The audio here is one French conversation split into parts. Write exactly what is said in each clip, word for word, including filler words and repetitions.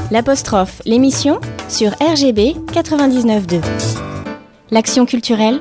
L'apostrophe, l'émission sur R G B quatre-vingt-dix-neuf point deux. L'action culturelle.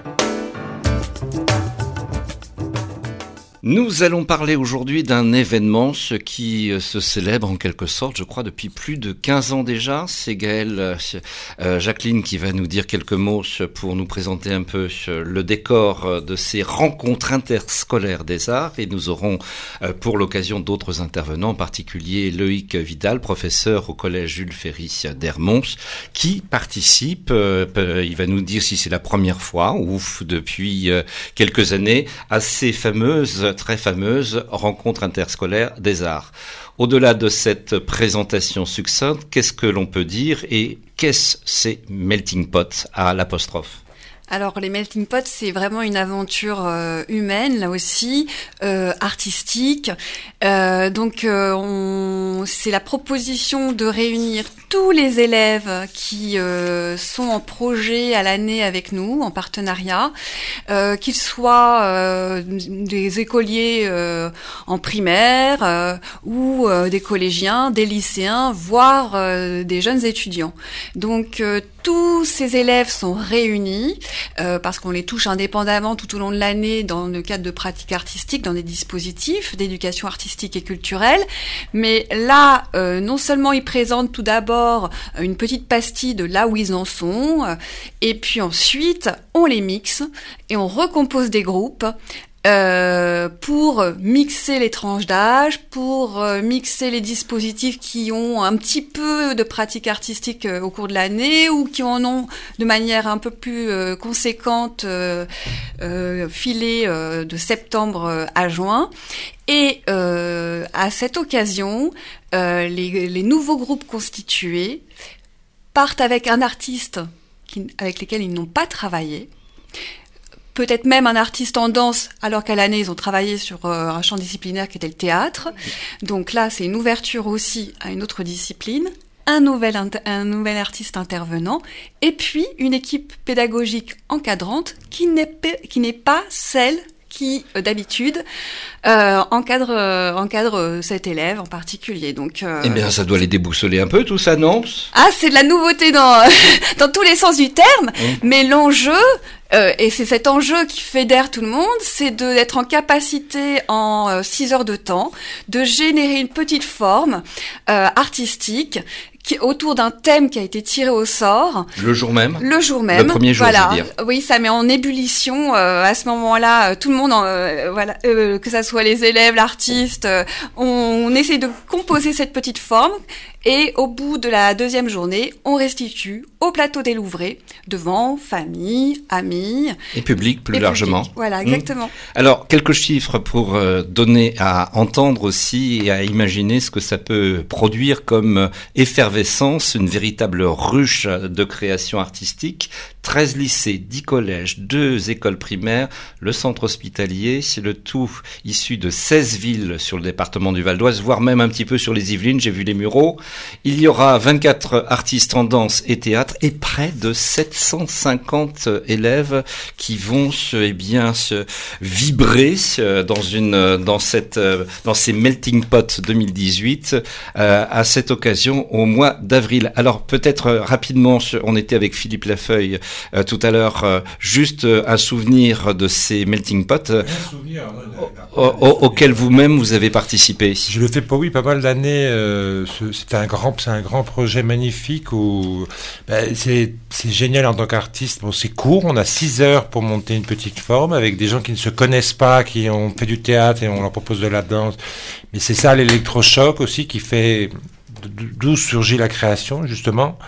Nous allons parler aujourd'hui d'un événement ce qui se célèbre en quelque sorte, je crois, depuis plus de quinze ans déjà. C'est Gaëlle euh, Jacqueline qui va nous dire quelques mots pour nous présenter un peu le décor de ces rencontres interscolaires des arts. Et nous aurons euh, pour l'occasion d'autres intervenants, en particulier Loïc Vidal, professeur au collège Jules Ferry d'Hermons, qui participe, euh, il va nous dire si c'est la première fois ou depuis euh, quelques années, à ces fameuses très fameuse rencontre interscolaire des arts. Au-delà de cette présentation succincte, qu'est-ce que l'on peut dire et qu'est-ce ces melting pot à l'apostrophe ? Alors les melting pots, c'est vraiment une aventure euh, humaine, là aussi, euh, artistique. Euh, donc euh, on, c'est la proposition de réunir tous les élèves qui euh, sont en projet à l'année avec nous, en partenariat, euh, qu'ils soient euh, des écoliers euh, en primaire euh, ou euh, des collégiens, des lycéens, voire euh, des jeunes étudiants. Donc euh, tous ces élèves sont réunis euh, parce qu'on les touche indépendamment tout au long de l'année dans le cadre de pratiques artistiques, dans des dispositifs d'éducation artistique et culturelle. Mais là, euh, non seulement ils présentent tout d'abord une petite pastille de là où ils en sont, euh, et puis ensuite on les mixe et on recompose des groupes. Euh, pour mixer les tranches d'âge, pour euh, mixer les dispositifs qui ont un petit peu de pratique artistique euh, au cours de l'année ou qui en ont de manière un peu plus euh, conséquente euh, euh, filée euh, de septembre à juin. Et euh, à cette occasion, euh, les, les nouveaux groupes constitués partent avec un artiste qui, avec lequel ils n'ont pas travaillé, peut-être même un artiste en danse, alors qu'à l'année, ils ont travaillé sur euh, un champ disciplinaire qui était le théâtre. Donc là, c'est une ouverture aussi à une autre discipline, un nouvel, inter- un nouvel artiste intervenant, et puis une équipe pédagogique encadrante qui n'est, p- qui n'est pas celle qui, euh, d'habitude, euh, encadre, euh, encadre cet élève en particulier. Donc, euh, eh bien, ça doit les déboussoler un peu, tout ça, non ? Ah, c'est de la nouveauté dans, dans tous les sens du terme, mmh. Mais l'enjeu, euh, et c'est cet enjeu qui fédère tout le monde, c'est de, d'être en capacité, en euh, six heures de temps, de générer une petite forme euh, artistique qui, autour d'un thème qui a été tiré au sort. Le jour même. Le jour même. Le premier jour, voilà. je veux dire. Oui, ça met en ébullition euh, à ce moment-là, euh, tout le monde, en, euh, voilà, euh, que ça soit les élèves, l'artiste, euh, on, on essaie de composer cette petite forme. Et au bout de la deuxième journée, on restitue au plateau des Louvrés, devant famille, amis. Et public, plus et largement. Public. Voilà, exactement. Mmh. Alors, quelques chiffres pour euh, donner à entendre aussi et à imaginer ce que ça peut produire comme effervescence, une véritable ruche de création artistique. treize lycées, dix collèges, deux écoles primaires, le centre hospitalier, c'est le tout issu de seize villes sur le département du Val d'Oise, voire même un petit peu sur les Yvelines, j'ai vu les Mureaux. Il y aura vingt-quatre artistes en danse et théâtre et près de sept cent cinquante élèves qui vont se, eh bien, se vibrer dans une, dans cette, dans ces melting pot deux mille dix-huit, euh, à cette occasion au mois d'avril. Alors, peut-être euh, rapidement, on était avec Philippe Lafeuille euh, tout à l'heure, euh, juste euh, un souvenir de ces melting pot euh, au, au, auquel vous-même vous avez participé. Je le fais pas, oui, pas mal d'années. Euh, c'est un grand, c'est un grand projet magnifique où ben, c'est, c'est génial en tant qu'artiste. Bon, c'est court, on a six heures pour monter une petite forme avec des gens qui ne se connaissent pas, qui ont fait du théâtre et on leur propose de la danse. Mais c'est ça l'électrochoc aussi qui fait d'où surgit la création justement.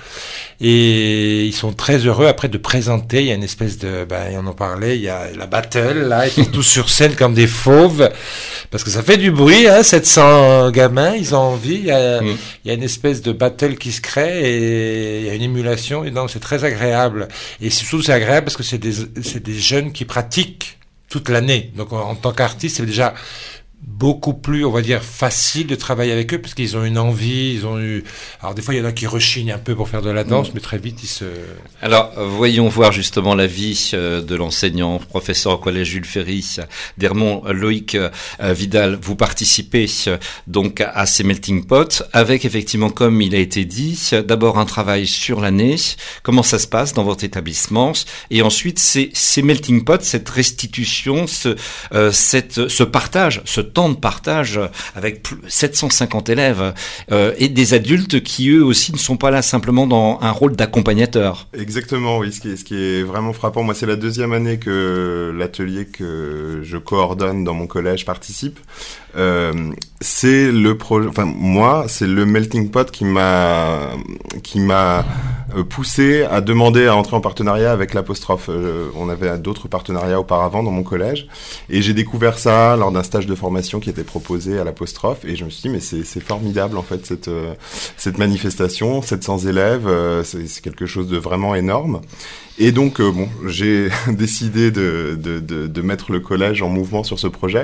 Et ils sont très heureux après de présenter. Il y a une espèce de, ben, on en parlait, il y a la battle là, ils sont tous sur scène comme des fauves parce que ça fait du bruit, hein, sept cents gamins, ils ont envie. Il y a, mmh. il y a une espèce de battle qui se crée et il y a une émulation. Et donc c'est très agréable. Et surtout c'est agréable parce que c'est des, c'est des jeunes qui pratiquent toute l'année. Donc en, en tant qu'artiste, c'est déjà beaucoup plus, on va dire, facile de travailler avec eux parce qu'ils ont une envie, ils ont eu... Alors des fois, il y en a qui rechignent un peu pour faire de la danse, mmh. mais très vite, ils se... Alors, voyons voir justement la vie de l'enseignant, professeur au collège Jules Ferry, d'Hermont. Loïc Vidal, vous participez donc à ces melting pots avec effectivement, comme il a été dit, d'abord un travail sur l'année, comment ça se passe dans votre établissement, et ensuite ces, ces melting pots, cette restitution, ce, euh, cette, ce partage, ce temps de partage avec sept cent cinquante élèves euh, et des adultes qui eux aussi ne sont pas là simplement dans un rôle d'accompagnateur. Exactement, oui. Ce qui est, ce qui est vraiment frappant, moi c'est la deuxième année que l'atelier que je coordonne dans mon collège participe. Euh, c'est le projet, enfin moi c'est le melting pot qui m'a qui m'a poussé à demander à entrer en partenariat avec l'apostrophe. Euh, on avait d'autres partenariats auparavant dans mon collège et j'ai découvert ça lors d'un stage de formation qui était proposé à l'apostrophe et je me suis dit mais c'est c'est formidable en fait cette euh, cette manifestation, sept cents élèves, euh, c'est, c'est quelque chose de vraiment énorme. Et donc, euh, bon, j'ai décidé de, de, de, de mettre le collège en mouvement sur ce projet.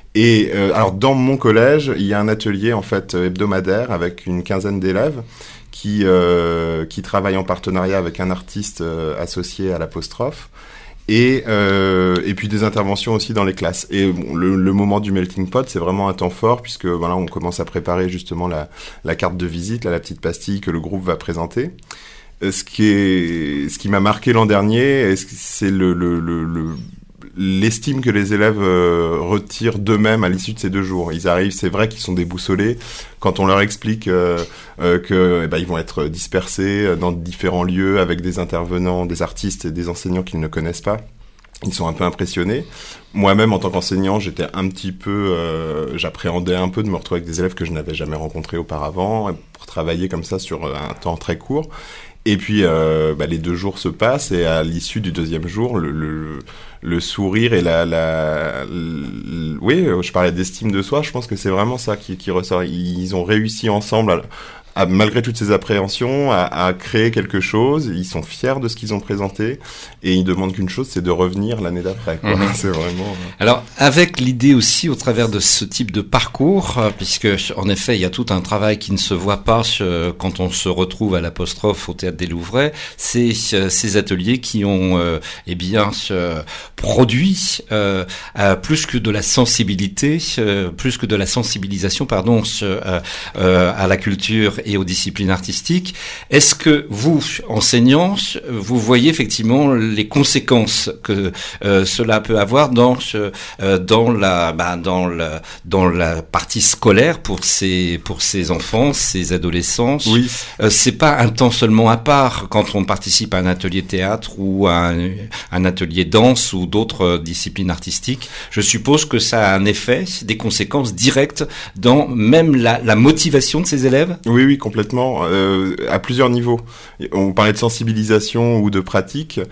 Et euh, alors, dans mon collège, il y a un atelier en fait hebdomadaire avec une quinzaine d'élèves qui euh, qui travaillent en partenariat avec un artiste euh, associé à l'apostrophe. Et, euh, et puis des interventions aussi dans les classes. Et bon, le, le moment du melting pot, c'est vraiment un temps fort puisque voilà, on commence à préparer justement la, la carte de visite, là, la petite pastille que le groupe va présenter. Ce qui est, ce qui m'a marqué l'an dernier, c'est le, le, le, le l'estime que les élèves euh, retirent d'eux-mêmes à l'issue de ces deux jours. Ils arrivent, c'est vrai qu'ils sont déboussolés quand on leur explique euh, euh, que, eh ben, ils vont être dispersés dans différents lieux avec des intervenants, des artistes et des enseignants qu'ils ne connaissent pas. Ils sont un peu impressionnés. Moi-même, en tant qu'enseignant, j'étais un petit peu, euh, j'appréhendais un peu de me retrouver avec des élèves que je n'avais jamais rencontrés auparavant pour travailler comme ça sur un temps très court. Et puis, euh, bah, les deux jours se passent et à l'issue du deuxième jour, le, le, le sourire et la, la, le, oui, je parlais d'estime de soi. Je pense que c'est vraiment ça qui, qui ressort. Ils ont réussi ensemble à, à, malgré toutes ces appréhensions, à, à créer quelque chose. Ils sont fiers de ce qu'ils ont présenté et ils demandent qu'une chose, c'est de revenir l'année d'après, quoi. Mmh. C'est vraiment. Alors, avec l'idée aussi, au travers de ce type de parcours, euh, puisque en effet, il y a tout un travail qui ne se voit pas euh, quand on se retrouve à l'apostrophe au Théâtre des Louvrais, c'est euh, ces ateliers qui ont, euh, eh bien, euh, produit euh, euh, plus que de la sensibilité, euh, plus que de la sensibilisation, pardon, euh, euh, à la culture et aux disciplines artistiques. Est-ce que vous, enseignants, vous voyez effectivement les conséquences que euh, cela peut avoir dans euh, dans la bah, dans la dans la partie scolaire pour ces pour ces enfants, ces adolescents? Oui. Euh, c'est pas un temps seulement à part quand on participe à un atelier théâtre ou à un, un atelier danse ou d'autres disciplines artistiques. Je suppose que ça a un effet, des conséquences directes dans même la, la motivation de ces élèves. Oui, oui, complètement, euh, à plusieurs niveaux. On parlait de sensibilisation ou de pratique.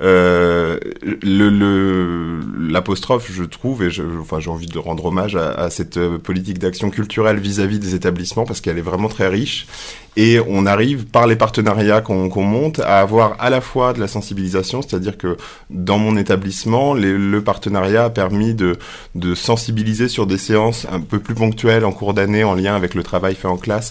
Euh, le, le, l'apostrophe, je trouve, et je, enfin, j'ai envie de rendre hommage à, à cette politique d'action culturelle vis-à-vis des établissements parce qu'elle est vraiment très riche. Et on arrive, par les partenariats qu'on, qu'on monte, à avoir à la fois de la sensibilisation, c'est-à-dire que dans mon établissement, les, le partenariat a permis de, de sensibiliser sur des séances un peu plus ponctuelles en cours d'année en lien avec le travail fait en classe,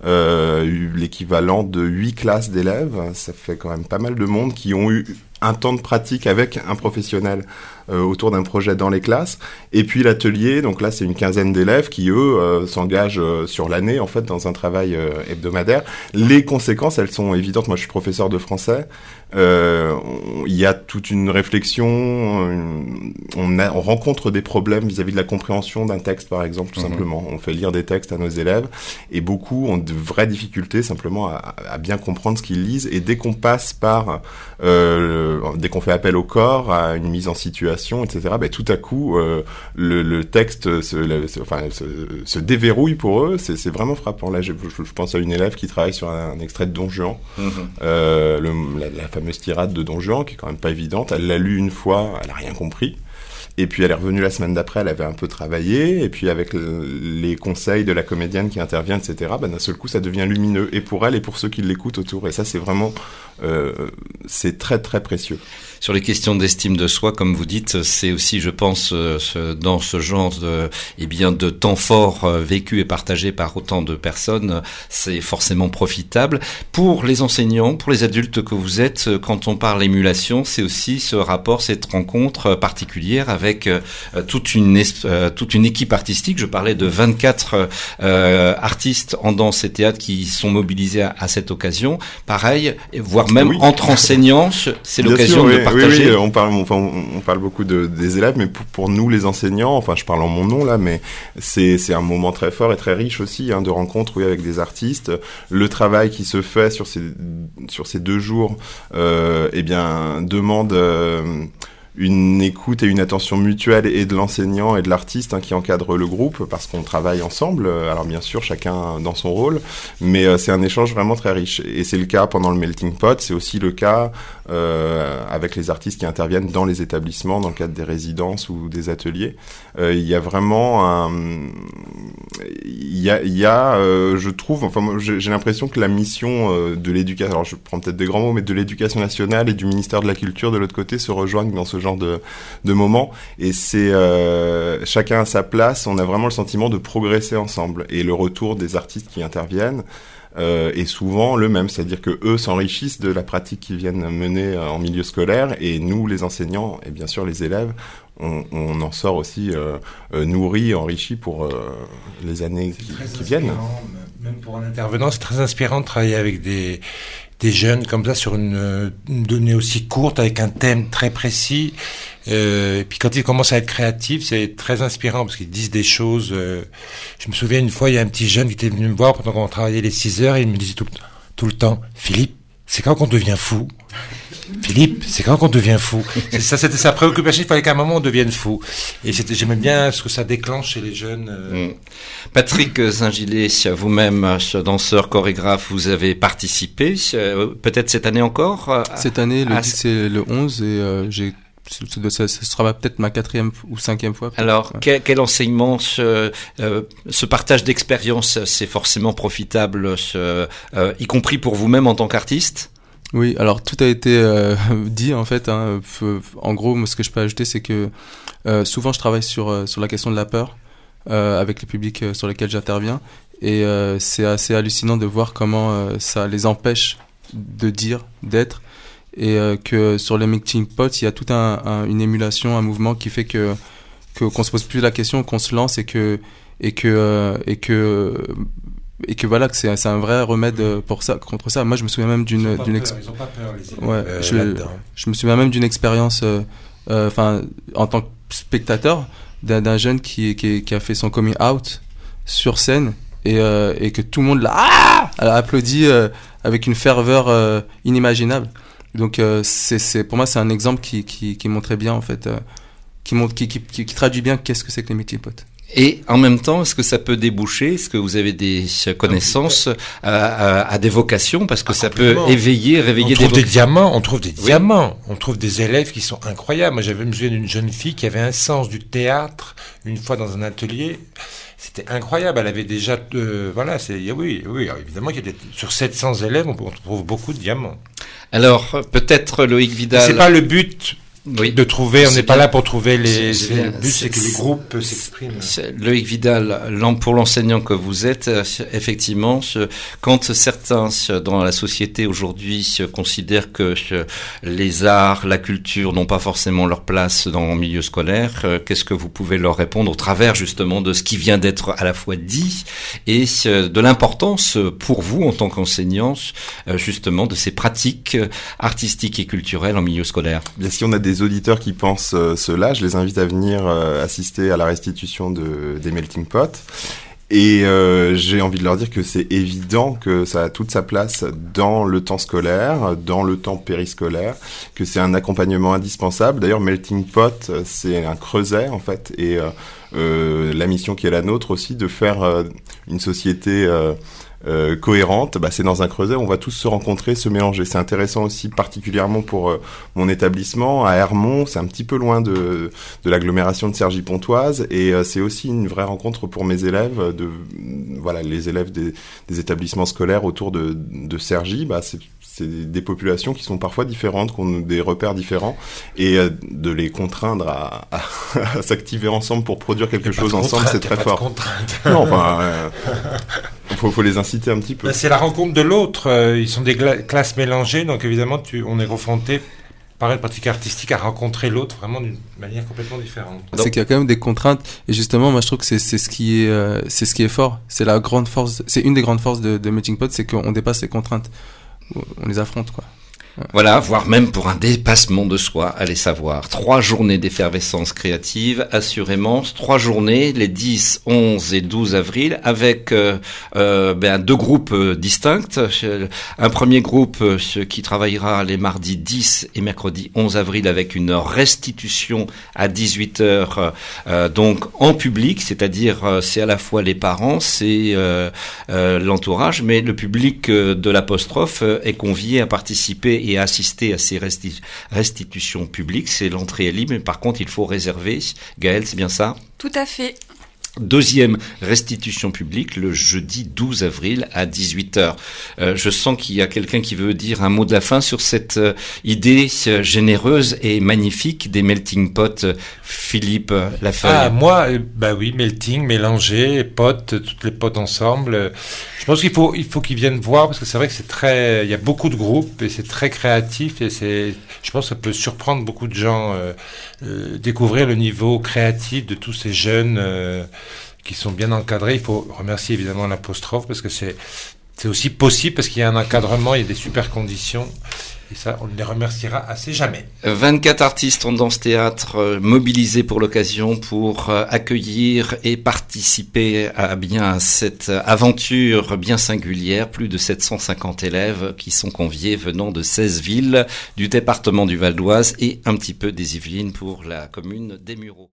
euh, l'équivalent de huit classes d'élèves. Ça fait quand même pas mal de monde qui ont eu un temps de pratique avec un professionnel euh, autour d'un projet dans les classes. Et puis l'atelier, donc là c'est une quinzaine d'élèves qui eux euh, s'engagent euh, sur l'année en fait dans un travail euh, hebdomadaire. Les conséquences, elles sont évidentes. Moi je suis professeur de français. Euh, il y a toute une réflexion. On, a, on rencontre des problèmes vis-à-vis de la compréhension d'un texte par exemple tout mmh. simplement. On fait lire des textes à nos élèves et beaucoup ont de vraies difficultés simplement à, à bien comprendre ce qu'ils lisent. Et dès qu'on passe par euh, dès qu'on fait appel au corps, à une mise en situation, et cetera, ben, tout à coup, euh, le, le texte se, le, se, enfin, se, se déverrouille pour eux. C'est, c'est vraiment frappant. Là, je, je, je pense à une élève qui travaille sur un, un extrait de Don Juan, mmh. euh, le, la, la fameuse tirade de Don Juan, qui est quand même pas évidente. Elle l'a lu une fois, elle a rien compris. Et puis elle est revenue la semaine d'après, elle avait un peu travaillé, et puis avec le, les conseils de la comédienne qui intervient, et cetera, ben d'un seul coup ça devient lumineux, et pour elle et pour ceux qui l'écoutent autour. Et ça c'est vraiment, euh, c'est très très précieux. sur les questions d'estime de soi, comme vous dites, c'est aussi, je pense, dans ce genre de, eh bien, de temps fort vécu et partagé par autant de personnes, c'est forcément profitable. Pour les enseignants, pour les adultes que vous êtes, quand on parle émulation, c'est aussi ce rapport, cette rencontre particulière avec toute une, toute une équipe artistique. Je parlais de vingt-quatre euh, artistes en danse et théâtre qui sont mobilisés à, à cette occasion. Pareil, voire même oui. entre enseignants, c'est Bien l'occasion sûr, de oui, partager. Oui, oui, on parle, enfin, on parle beaucoup de, des élèves, mais pour, pour nous, les enseignants, enfin, je parle en mon nom là, mais c'est, c'est un moment très fort et très riche aussi, hein, de rencontres, oui, avec des artistes. Le travail qui se fait sur ces, sur ces deux jours, euh, eh bien, demande, euh, une écoute et une attention mutuelle et de l'enseignant et de l'artiste, hein, qui encadre le groupe, parce qu'on travaille ensemble, alors bien sûr chacun dans son rôle, mais euh, c'est un échange vraiment très riche, et c'est le cas pendant le Melting Pot, c'est aussi le cas euh, avec les artistes qui interviennent dans les établissements, dans le cadre des résidences ou des ateliers. Euh, il y a vraiment un... il y a, il y a euh, je trouve, enfin moi, j'ai, j'ai l'impression que la mission euh, de l'éducation, alors je prends peut-être des grands mots, mais de l'éducation nationale et du ministère de la Culture de l'autre côté se rejoignent dans ce genre de, de moments, et c'est euh, chacun à sa place, on a vraiment le sentiment de progresser ensemble, et le retour des artistes qui interviennent euh, est souvent le même, c'est-à-dire que eux s'enrichissent de la pratique qu'ils viennent mener euh, en milieu scolaire, et nous les enseignants et bien sûr les élèves, on, on en sort aussi euh, euh, nourris, enrichis pour euh, les années qui, qui viennent. Même pour un intervenant, c'est très inspirant de travailler avec des des jeunes comme ça sur une, une donnée aussi courte avec un thème très précis. Euh, et puis quand ils commencent à être créatifs, c'est très inspirant parce qu'ils disent des choses. Euh, je me souviens une fois, il y a un petit jeune qui était venu me voir pendant qu'on travaillait les six heures et il me disait tout, tout le temps, Philippe, c'est quand qu'on devient fou? Philippe, c'est quand qu'on devient fou? C'est ça, c'était sa préoccupation. Il fallait qu'à un moment on devienne fou. Et c'était, j'aimais bien ce que ça déclenche chez les jeunes. Euh... Mmh. Patrick Saint-Gillet, vous-même, danseur, chorégraphe, vous avez participé, peut-être cette année encore? Cette année, le à... dix, c'est le onze, et euh, j'ai ce sera peut-être ma quatrième ou cinquième fois. Alors, ouais. quel, quel enseignement, ce, euh, ce partage d'expérience, c'est forcément profitable, ce, euh, y compris pour vous-même en tant qu'artiste? Oui, alors tout a été euh, dit en fait. Hein. En gros, moi, ce que je peux ajouter, c'est que euh, souvent je travaille sur euh, sur la question de la peur euh, avec les publics euh, sur lesquels j'interviens, et euh, c'est assez hallucinant de voir comment euh, ça les empêche de dire, d'être. Et euh, que sur les Melting Pot, il y a toute un, un, une émulation, un mouvement qui fait que, que qu'on se pose plus la question, qu'on se lance, et que et que euh, et que et que voilà, que c'est c'est un vrai remède pour ça, contre ça. Moi, je me souviens même d'une d'une ex... ils ont pas peur, les élèves, ouais, euh, je là-dedans. je me souviens même d'une expérience, enfin euh, euh, en tant que spectateur, d'un, d'un jeune qui qui qui a fait son coming out sur scène, et euh, et que tout le monde l'a ah a applaudi euh, avec une ferveur euh, inimaginable. Donc euh, c'est c'est pour moi c'est un exemple qui qui qui montrait bien en fait euh, qui montre qui, qui qui qui traduit bien qu'est-ce que c'est que les Melting Pot. Et en même temps, est-ce que ça peut déboucher, est-ce que vous avez des connaissances à, à, à des vocations, parce que ah, ça peut éveiller, réveiller on trouve des, des diamants, on trouve des oui. diamants, on trouve des élèves qui sont incroyables. Moi, j'avais me souviens d'une jeune fille qui avait un sens du théâtre une fois dans un atelier. C'était incroyable. Elle avait déjà, euh, voilà, c'est oui, oui, alors, évidemment qu'il y a des, sur sept cents élèves, on, on trouve beaucoup de diamants. Alors peut-être Loïc Vidal. C'est pas le but. Oui. De trouver, on n'est pas là pour trouver les, c'est, le but, c'est que les groupes s'expriment. Loïc Vidal, pour l'enseignant que vous êtes, effectivement, quand certains dans la société aujourd'hui considèrent que les arts, la culture n'ont pas forcément leur place dans le milieu scolaire, qu'est-ce que vous pouvez leur répondre au travers justement de ce qui vient d'être à la fois dit et de l'importance pour vous en tant qu'enseignant justement de ces pratiques artistiques et culturelles en milieu scolaire? Bien, si on a des auditeurs qui pensent euh, cela, je les invite à venir euh, assister à la restitution de, des Melting Pot. Et euh, j'ai envie de leur dire que c'est évident que ça a toute sa place dans le temps scolaire, dans le temps périscolaire, que c'est un accompagnement indispensable. D'ailleurs, Melting Pot, c'est un creuset, en fait, et euh, euh, la mission qui est la nôtre aussi, de faire euh, une société... Euh, euh, cohérente, bah, c'est dans un creuset, on va tous se rencontrer, se mélanger. C'est intéressant aussi, particulièrement pour euh, mon établissement, à Hermont, c'est un petit peu loin de, de l'agglomération de Cergy-Pontoise, et euh, c'est aussi une vraie rencontre pour mes élèves, de, voilà, les élèves des, des établissements scolaires autour de, de Cergy, bah, c'est c'est des populations qui sont parfois différentes, qui ont des repères différents, et euh, de les contraindre à, à, à s'activer ensemble pour produire quelque chose ensemble, c'est très fort. Non, enfin, euh, faut, faut les inciter un petit peu. Ben, c'est la rencontre de l'autre. Euh, ils sont des gla- classes mélangées, donc évidemment, tu, on est confronté, par une pratique artistique, à rencontrer l'autre vraiment d'une manière complètement différente. C'est qu'il y a quand même des contraintes, et justement, moi je trouve que c'est, c'est ce qui est, euh, c'est ce qui est fort. C'est la grande force, c'est une des grandes forces de, de Melting Pot, c'est qu'on dépasse les contraintes. On les affronte, quoi. Ouais. Voilà, voire même pour un dépassement de soi, allez savoir. Trois journées d'effervescence créative, assurément. Trois journées, les dix, onze et douze avril, avec euh, euh, ben, deux groupes euh, distincts. Un premier groupe euh, qui travaillera les mardis dix et mercredi onze avril avec une restitution à dix-huit heures, euh, donc en public, c'est-à-dire euh, c'est à la fois les parents, c'est euh, euh, l'entourage, mais le public euh, de l'apostrophe euh, est convié à participer et à assister à ces resti- restitutions publiques. C'est l'entrée est libre, mais par contre il faut réserver. Gaëlle, c'est bien ça ? Tout à fait. Deuxième restitution publique, le jeudi douze avril à dix-huit heures. Euh, je sens qu'il y a quelqu'un qui veut dire un mot de la fin sur cette euh, idée euh, généreuse et magnifique des melting pot. euh, Philippe euh, Lafeuille. Ah, moi, euh, bah oui, melting, mélanger, potes, toutes les potes ensemble. Euh, je pense qu'il faut, il faut qu'ils viennent voir, parce que c'est vrai que c'est très, il y a beaucoup de groupes et c'est très créatif, et c'est, je pense que ça peut surprendre beaucoup de gens, euh, euh, découvrir le niveau créatif de tous ces jeunes, euh, qui sont bien encadrés. Il faut remercier évidemment l'apostrophe, parce que c'est, c'est aussi possible, parce qu'il y a un encadrement, il y a des super conditions. Et ça, on ne les remerciera assez jamais. vingt-quatre artistes en danse-théâtre euh, mobilisés pour l'occasion pour euh, accueillir et participer à bien cette aventure bien singulière. Plus de sept cent cinquante élèves qui sont conviés venant de seize villes du département du Val d'Oise et un petit peu des Yvelines pour la commune des Mureaux.